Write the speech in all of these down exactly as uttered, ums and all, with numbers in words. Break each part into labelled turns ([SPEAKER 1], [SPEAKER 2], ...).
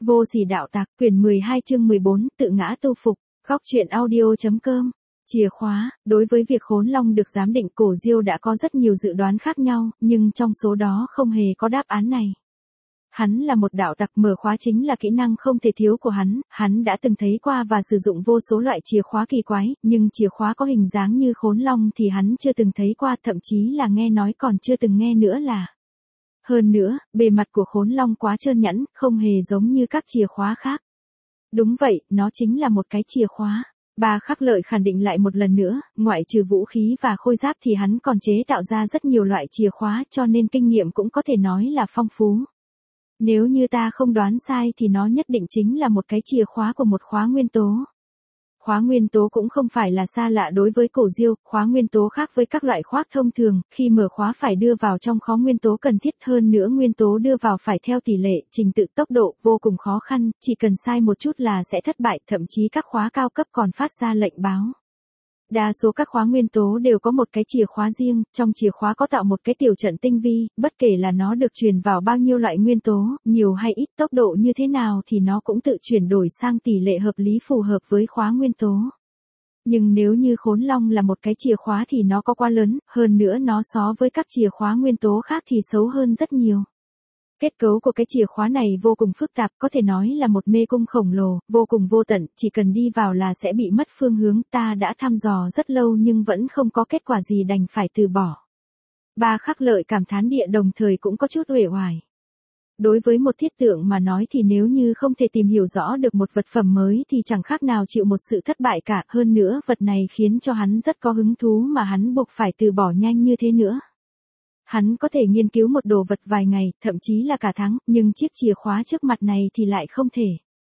[SPEAKER 1] Vô sỉ đạo tặc, quyển mười hai chương mười bốn, tự ngã tu phục, góc truyện audio.com. Chìa khóa, đối với việc Khốn Long được giám định Cổ Diêu đã có rất nhiều dự đoán khác nhau, nhưng trong số đó không hề có đáp án này. Hắn là một đạo tặc, mở khóa chính là kỹ năng không thể thiếu của hắn, hắn đã từng thấy qua và sử dụng vô số loại chìa khóa kỳ quái, nhưng chìa khóa có hình dáng như Khốn Long thì hắn chưa từng thấy qua, thậm chí là nghe nói còn chưa từng nghe nữa là. Hơn nữa, bề mặt của Khốn Long quá trơn nhẵn, không hề giống như các chìa khóa khác. Đúng vậy, nó chính là một cái chìa khóa. Ba Khắc Lợi khẳng định lại một lần nữa, ngoại trừ vũ khí và khôi giáp thì hắn còn chế tạo ra rất nhiều loại chìa khóa, cho nên kinh nghiệm cũng có thể nói là phong phú. Nếu như ta không đoán sai thì nó nhất định chính là một cái chìa khóa của một khóa nguyên tố. Khóa nguyên tố cũng không phải là xa lạ đối với Cổ Diêu, khóa nguyên tố khác với các loại khóa thông thường, khi mở khóa phải đưa vào trong khóa nguyên tố cần thiết, hơn nữa nguyên tố đưa vào phải theo tỷ lệ, trình tự, tốc độ, vô cùng khó khăn, chỉ cần sai một chút là sẽ thất bại, thậm chí các khóa cao cấp còn phát ra lệnh báo. Đa số các khóa nguyên tố đều có một cái chìa khóa riêng, trong chìa khóa có tạo một cái tiểu trận tinh vi, bất kể là nó được truyền vào bao nhiêu loại nguyên tố, nhiều hay ít, tốc độ như thế nào thì nó cũng tự chuyển đổi sang tỷ lệ hợp lý phù hợp với khóa nguyên tố. Nhưng nếu như Khốn Long là một cái chìa khóa thì nó có quá lớn, hơn nữa nó so với các chìa khóa nguyên tố khác thì xấu hơn rất nhiều. Kết cấu của cái chìa khóa này vô cùng phức tạp, có thể nói là một mê cung khổng lồ, vô cùng vô tận, chỉ cần đi vào là sẽ bị mất phương hướng, ta đã thăm dò rất lâu nhưng vẫn không có kết quả gì đành phải từ bỏ. Ba Khắc Lợi cảm thán địa đồng thời cũng có chút uể oải. Đối với một thiết tượng mà nói thì nếu như không thể tìm hiểu rõ được một vật phẩm mới thì chẳng khác nào chịu một sự thất bại cả, hơn nữa vật này khiến cho hắn rất có hứng thú mà hắn buộc phải từ bỏ nhanh như thế nữa. Hắn có thể nghiên cứu một đồ vật vài ngày, thậm chí là cả tháng, nhưng chiếc chìa khóa trước mặt này thì lại không thể.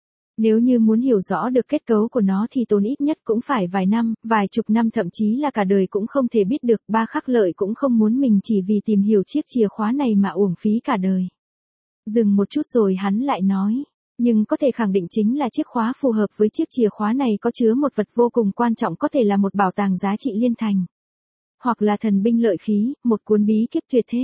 [SPEAKER 1] Nếu như muốn hiểu rõ được kết cấu của nó thì tốn ít nhất cũng phải vài năm, vài chục năm, thậm chí là cả đời cũng không thể biết được. Ba Khắc Lợi cũng không muốn mình chỉ vì tìm hiểu chiếc chìa khóa này mà uổng phí cả đời. Dừng một chút rồi hắn lại nói, nhưng có thể khẳng định chính là chiếc khóa phù hợp với chiếc chìa khóa này có chứa một vật vô cùng quan trọng, có thể là một bảo tàng giá trị liên thành. Hoặc là thần binh lợi khí, một cuốn bí kíp tuyệt thế.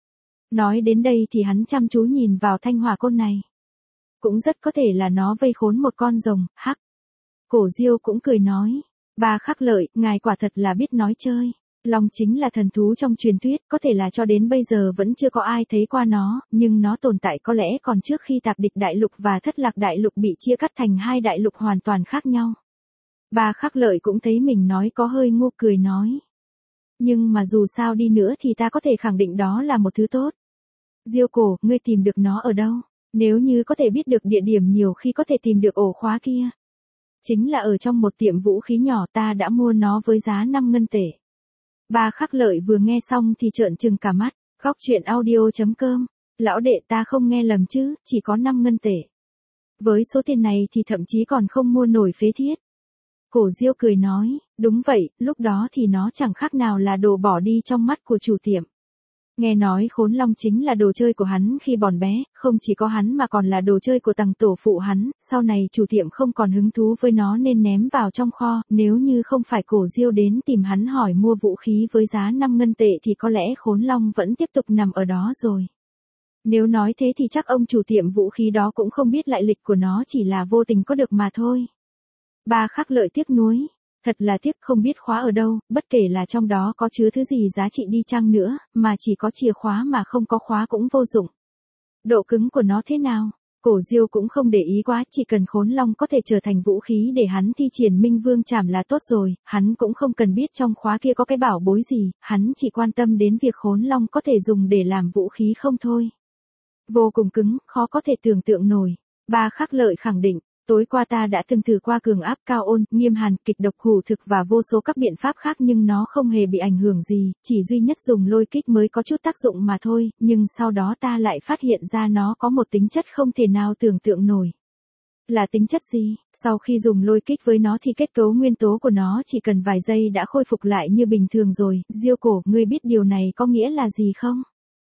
[SPEAKER 1] Nói đến đây thì hắn chăm chú nhìn vào thanh hỏa côn này. Cũng rất có thể là nó vây khốn một con rồng, hắc. Cổ Diêu cũng cười nói, Ba Khắc Lợi, ngài quả thật là biết nói chơi. Long chính là thần thú trong truyền thuyết, có thể là cho đến bây giờ vẫn chưa có ai thấy qua nó, nhưng nó tồn tại có lẽ còn trước khi Tạp Địch Đại Lục và Thất Lạc Đại Lục bị chia cắt thành hai đại lục hoàn toàn khác nhau. Ba Khắc Lợi cũng thấy mình nói có hơi ngu, cười nói. Nhưng mà dù sao đi nữa thì ta có thể khẳng định đó là một thứ tốt. Diêu Cổ, ngươi tìm được nó ở đâu? Nếu như có thể biết được địa điểm nhiều khi có thể tìm được ổ khóa kia. Chính là ở trong một tiệm vũ khí nhỏ, ta đã mua nó với giá năm ngân tệ. Ba Khắc Lợi vừa nghe xong thì trợn trừng cả mắt, góc truyện audio.com. Lão đệ, ta không nghe lầm chứ, chỉ có năm ngân tệ. Với số tiền này thì thậm chí còn không mua nổi phế thiết. Cổ Diêu cười nói, đúng vậy, lúc đó thì nó chẳng khác nào là đồ bỏ đi trong mắt của chủ tiệm. Nghe nói Khốn Long chính là đồ chơi của hắn khi còn bé, không chỉ có hắn mà còn là đồ chơi của tầng tổ phụ hắn, sau này chủ tiệm không còn hứng thú với nó nên ném vào trong kho, nếu như không phải Cổ Diêu đến tìm hắn hỏi mua vũ khí với giá năm ngân tệ thì có lẽ Khốn Long vẫn tiếp tục nằm ở đó rồi. Nếu nói thế thì chắc ông chủ tiệm vũ khí đó cũng không biết lại lịch của nó, chỉ là vô tình có được mà thôi. Ba Khắc Lợi tiếc nuối, thật là tiếc, không biết khóa ở đâu, bất kể là trong đó có chứa thứ gì giá trị đi chăng nữa, mà chỉ có chìa khóa mà không có khóa cũng vô dụng. Độ cứng của nó thế nào? Cổ Diêu cũng không để ý quá, chỉ cần Khốn Long có thể trở thành vũ khí để hắn thi triển Minh Vương Trảm là tốt rồi, hắn cũng không cần biết trong khóa kia có cái bảo bối gì, hắn chỉ quan tâm đến việc Khốn Long có thể dùng để làm vũ khí không thôi. Vô cùng cứng, khó có thể tưởng tượng nổi. Ba Khắc Lợi khẳng định. Tối qua ta đã từng thử qua cường áp, cao ôn, nghiêm hàn, kịch độc, hủ thực và vô số các biện pháp khác nhưng nó không hề bị ảnh hưởng gì, chỉ duy nhất dùng lôi kích mới có chút tác dụng mà thôi, nhưng sau đó ta lại phát hiện ra nó có một tính chất không thể nào tưởng tượng nổi. Là tính chất gì? Sau khi dùng lôi kích với nó thì kết cấu nguyên tố của nó chỉ cần vài giây đã khôi phục lại như bình thường rồi. Diêu Cổ, ngươi biết điều này có nghĩa là gì không?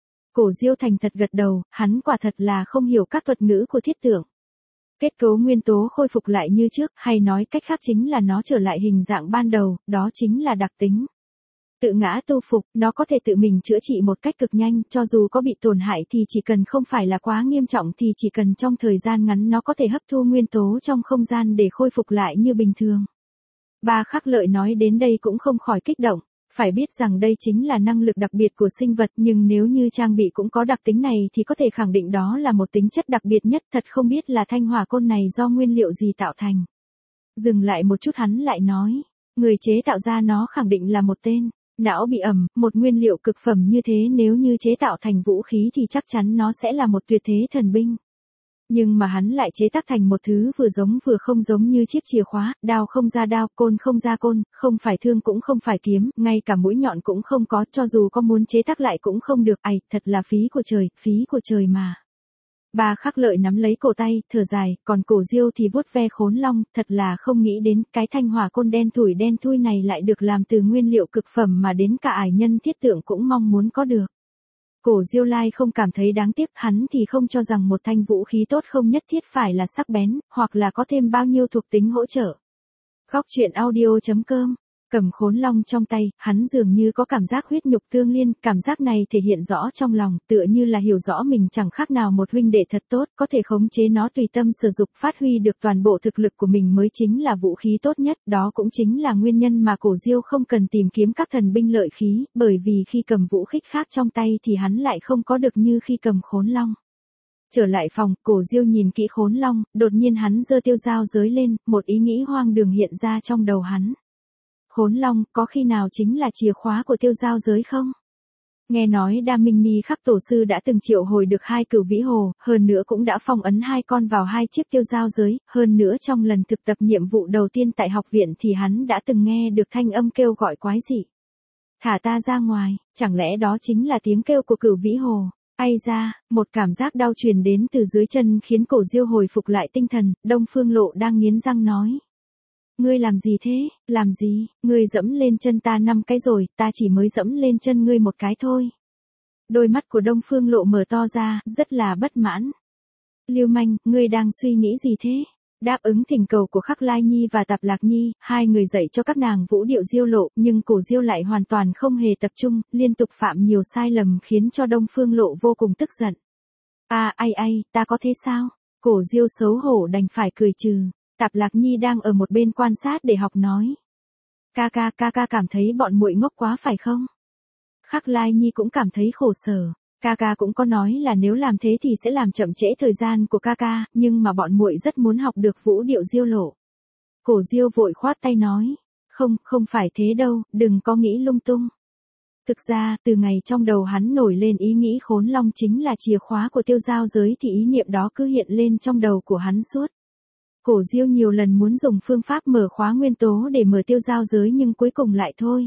[SPEAKER 1] Cổ Diêu thành thật gật đầu, hắn quả thật là không hiểu các thuật ngữ của thiết tượng. Kết cấu nguyên tố khôi phục lại như trước, hay nói cách khác chính là nó trở lại hình dạng ban đầu, đó chính là đặc tính. Tự ngã tu phục, nó có thể tự mình chữa trị một cách cực nhanh, cho dù có bị tổn hại thì chỉ cần không phải là quá nghiêm trọng thì chỉ cần trong thời gian ngắn nó có thể hấp thu nguyên tố trong không gian để khôi phục lại như bình thường. Ba Khắc Lợi nói đến đây cũng không khỏi kích động, phải biết rằng đây chính là năng lực đặc biệt của sinh vật, nhưng nếu như trang bị cũng có đặc tính này thì có thể khẳng định đó là một tính chất đặc biệt nhất, thật không biết là thanh hỏa côn này do nguyên liệu gì tạo thành. Dừng lại một chút hắn lại nói, người chế tạo ra nó khẳng định là một tên não bị ẩm, một nguyên liệu cực phẩm như thế nếu như chế tạo thành vũ khí thì chắc chắn nó sẽ là một tuyệt thế thần binh. Nhưng mà hắn lại chế tác thành một thứ vừa giống vừa không giống như chiếc chìa khóa, đao không ra đao, côn không ra côn, không phải thương cũng không phải kiếm, ngay cả mũi nhọn cũng không có, cho dù có muốn chế tác lại cũng không được, ày, thật là phí của trời, phí của trời mà. Ba Khắc Lợi nắm lấy cổ tay, thở dài, còn Cổ Diêu thì vuốt ve khốn long, thật là không nghĩ đến cái thanh hỏa côn đen thủi đen thui này lại được làm từ nguyên liệu cực phẩm mà đến cả ải nhân thiết tượng cũng mong muốn có được. Cổ Diêu Lai không cảm thấy đáng tiếc, hắn thì không cho rằng một thanh vũ khí tốt không nhất thiết phải là sắc bén, hoặc là có thêm bao nhiêu thuộc tính hỗ trợ. Góc truyện audio chấm com. Cầm khốn long trong tay, hắn dường như có cảm giác huyết nhục tương liên, cảm giác này thể hiện rõ trong lòng, tựa như là hiểu rõ mình chẳng khác nào một huynh đệ thật tốt, có thể khống chế nó tùy tâm sử dụng, phát huy được toàn bộ thực lực của mình mới chính là vũ khí tốt nhất, đó cũng chính là nguyên nhân mà Cổ Diêu không cần tìm kiếm các thần binh lợi khí, bởi vì khi cầm vũ khí khác trong tay thì hắn lại không có được như khi cầm khốn long. Trở lại phòng, Cổ Diêu nhìn kỹ khốn long, đột nhiên hắn giơ tiêu giao giới lên, một ý nghĩ hoang đường hiện ra trong đầu hắn. Khốn long, có khi nào chính là chìa khóa của tiêu giao giới không? Nghe nói Đa Minh Ni Khắc Tổ Sư đã từng triệu hồi được hai cửu vĩ hồ, hơn nữa cũng đã phong ấn hai con vào hai chiếc tiêu giao giới, hơn nữa trong lần thực tập nhiệm vụ đầu tiên tại học viện thì hắn đã từng nghe được thanh âm kêu gọi quái dị. Thả ta ra ngoài, chẳng lẽ đó chính là tiếng kêu của cửu vĩ hồ? Ai ra, một cảm giác đau truyền đến từ dưới chân khiến Cổ Diêu hồi phục lại tinh thần, Đông Phương Lộ đang nghiến răng nói. Ngươi làm gì thế, làm gì, ngươi dẫm lên chân ta năm cái rồi, ta chỉ mới dẫm lên chân ngươi một cái thôi. Đôi mắt của Đông Phương Lộ mở to ra, rất là bất mãn. Lưu manh, ngươi đang suy nghĩ gì thế? Đáp ứng thỉnh cầu của Khắc Lai Nhi và Tạp Lạc Nhi, hai người dạy cho các nàng vũ điệu diêu lộ, nhưng Cổ Diêu lại hoàn toàn không hề tập trung, liên tục phạm nhiều sai lầm khiến cho Đông Phương Lộ vô cùng tức giận. À, ai ai, ta có thế sao? Cổ Diêu xấu hổ đành phải cười trừ. Tạp Lạc Nhi đang ở một bên quan sát để học nói. Ca ca ca ca cảm thấy bọn muội ngốc quá phải không? Khắc Lai Nhi cũng cảm thấy khổ sở. Ca ca cũng có nói là nếu làm thế thì sẽ làm chậm trễ thời gian của ca ca, nhưng mà bọn muội rất muốn học được vũ điệu diêu lộ. Cổ Diêu vội khoát tay nói. Không, không phải thế đâu, đừng có nghĩ lung tung. Thực ra, từ ngày trong đầu hắn nổi lên ý nghĩ khốn long chính là chìa khóa của tiêu giao giới thì ý niệm đó cứ hiện lên trong đầu của hắn suốt. Cổ Diêu nhiều lần muốn dùng phương pháp mở khóa nguyên tố để mở tiêu giao giới nhưng cuối cùng lại thôi.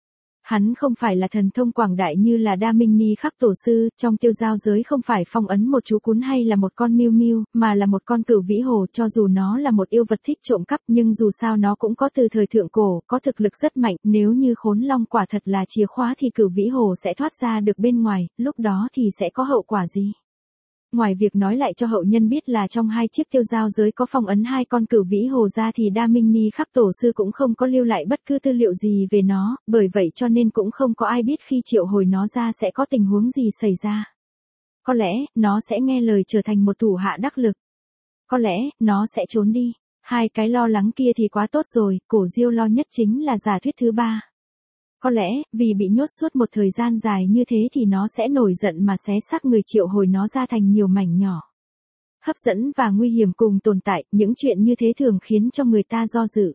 [SPEAKER 1] Hắn không phải là thần thông quảng đại như là Đa Minh Ni Khắc Tổ Sư, trong tiêu giao giới không phải phong ấn một chú cún hay là một con miêu miêu, mà là một con cửu vĩ hồ, cho dù nó là một yêu vật thích trộm cắp nhưng dù sao nó cũng có từ thời thượng cổ, có thực lực rất mạnh, nếu như khốn long quả thật là chìa khóa thì cửu vĩ hồ sẽ thoát ra được bên ngoài, lúc đó thì sẽ có hậu quả gì? Ngoài việc nói lại cho hậu nhân biết là trong hai chiếc tiêu giao giới có phong ấn hai con cửu vĩ hồ ra thì Đa Minh Ni Khắc Tổ Sư cũng không có lưu lại bất cứ tư liệu gì về nó, bởi vậy cho nên cũng không có ai biết khi triệu hồi nó ra sẽ có tình huống gì xảy ra. Có lẽ, nó sẽ nghe lời trở thành một thủ hạ đắc lực. Có lẽ, nó sẽ trốn đi. Hai cái lo lắng kia thì quá tốt rồi, Cổ Diêu lo nhất chính là giả thuyết thứ ba. Có lẽ, vì bị nhốt suốt một thời gian dài như thế thì nó sẽ nổi giận mà xé xác người triệu hồi nó ra thành nhiều mảnh nhỏ. Hấp dẫn và nguy hiểm cùng tồn tại, những chuyện như thế thường khiến cho người ta do dự.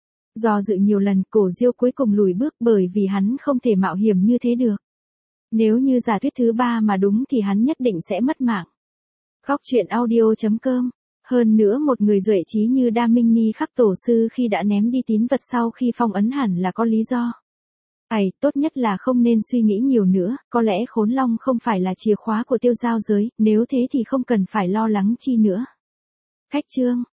[SPEAKER 1] Do dự nhiều lần, Cổ Diêu cuối cùng lùi bước bởi vì hắn không thể mạo hiểm như thế được. Nếu như giả thuyết thứ ba mà đúng thì hắn nhất định sẽ mất mạng. Góc truyện audio chấm com. Hơn nữa một người duệ trí như Đa Minh Ni Khắc Tổ Sư khi đã ném đi tín vật sau khi phong ấn hẳn là có lý do. Ây, tốt nhất là không nên suy nghĩ nhiều nữa, có lẽ khốn long không phải là chìa khóa của tiêu giao giới, nếu thế thì không cần phải lo lắng chi nữa. Cách chương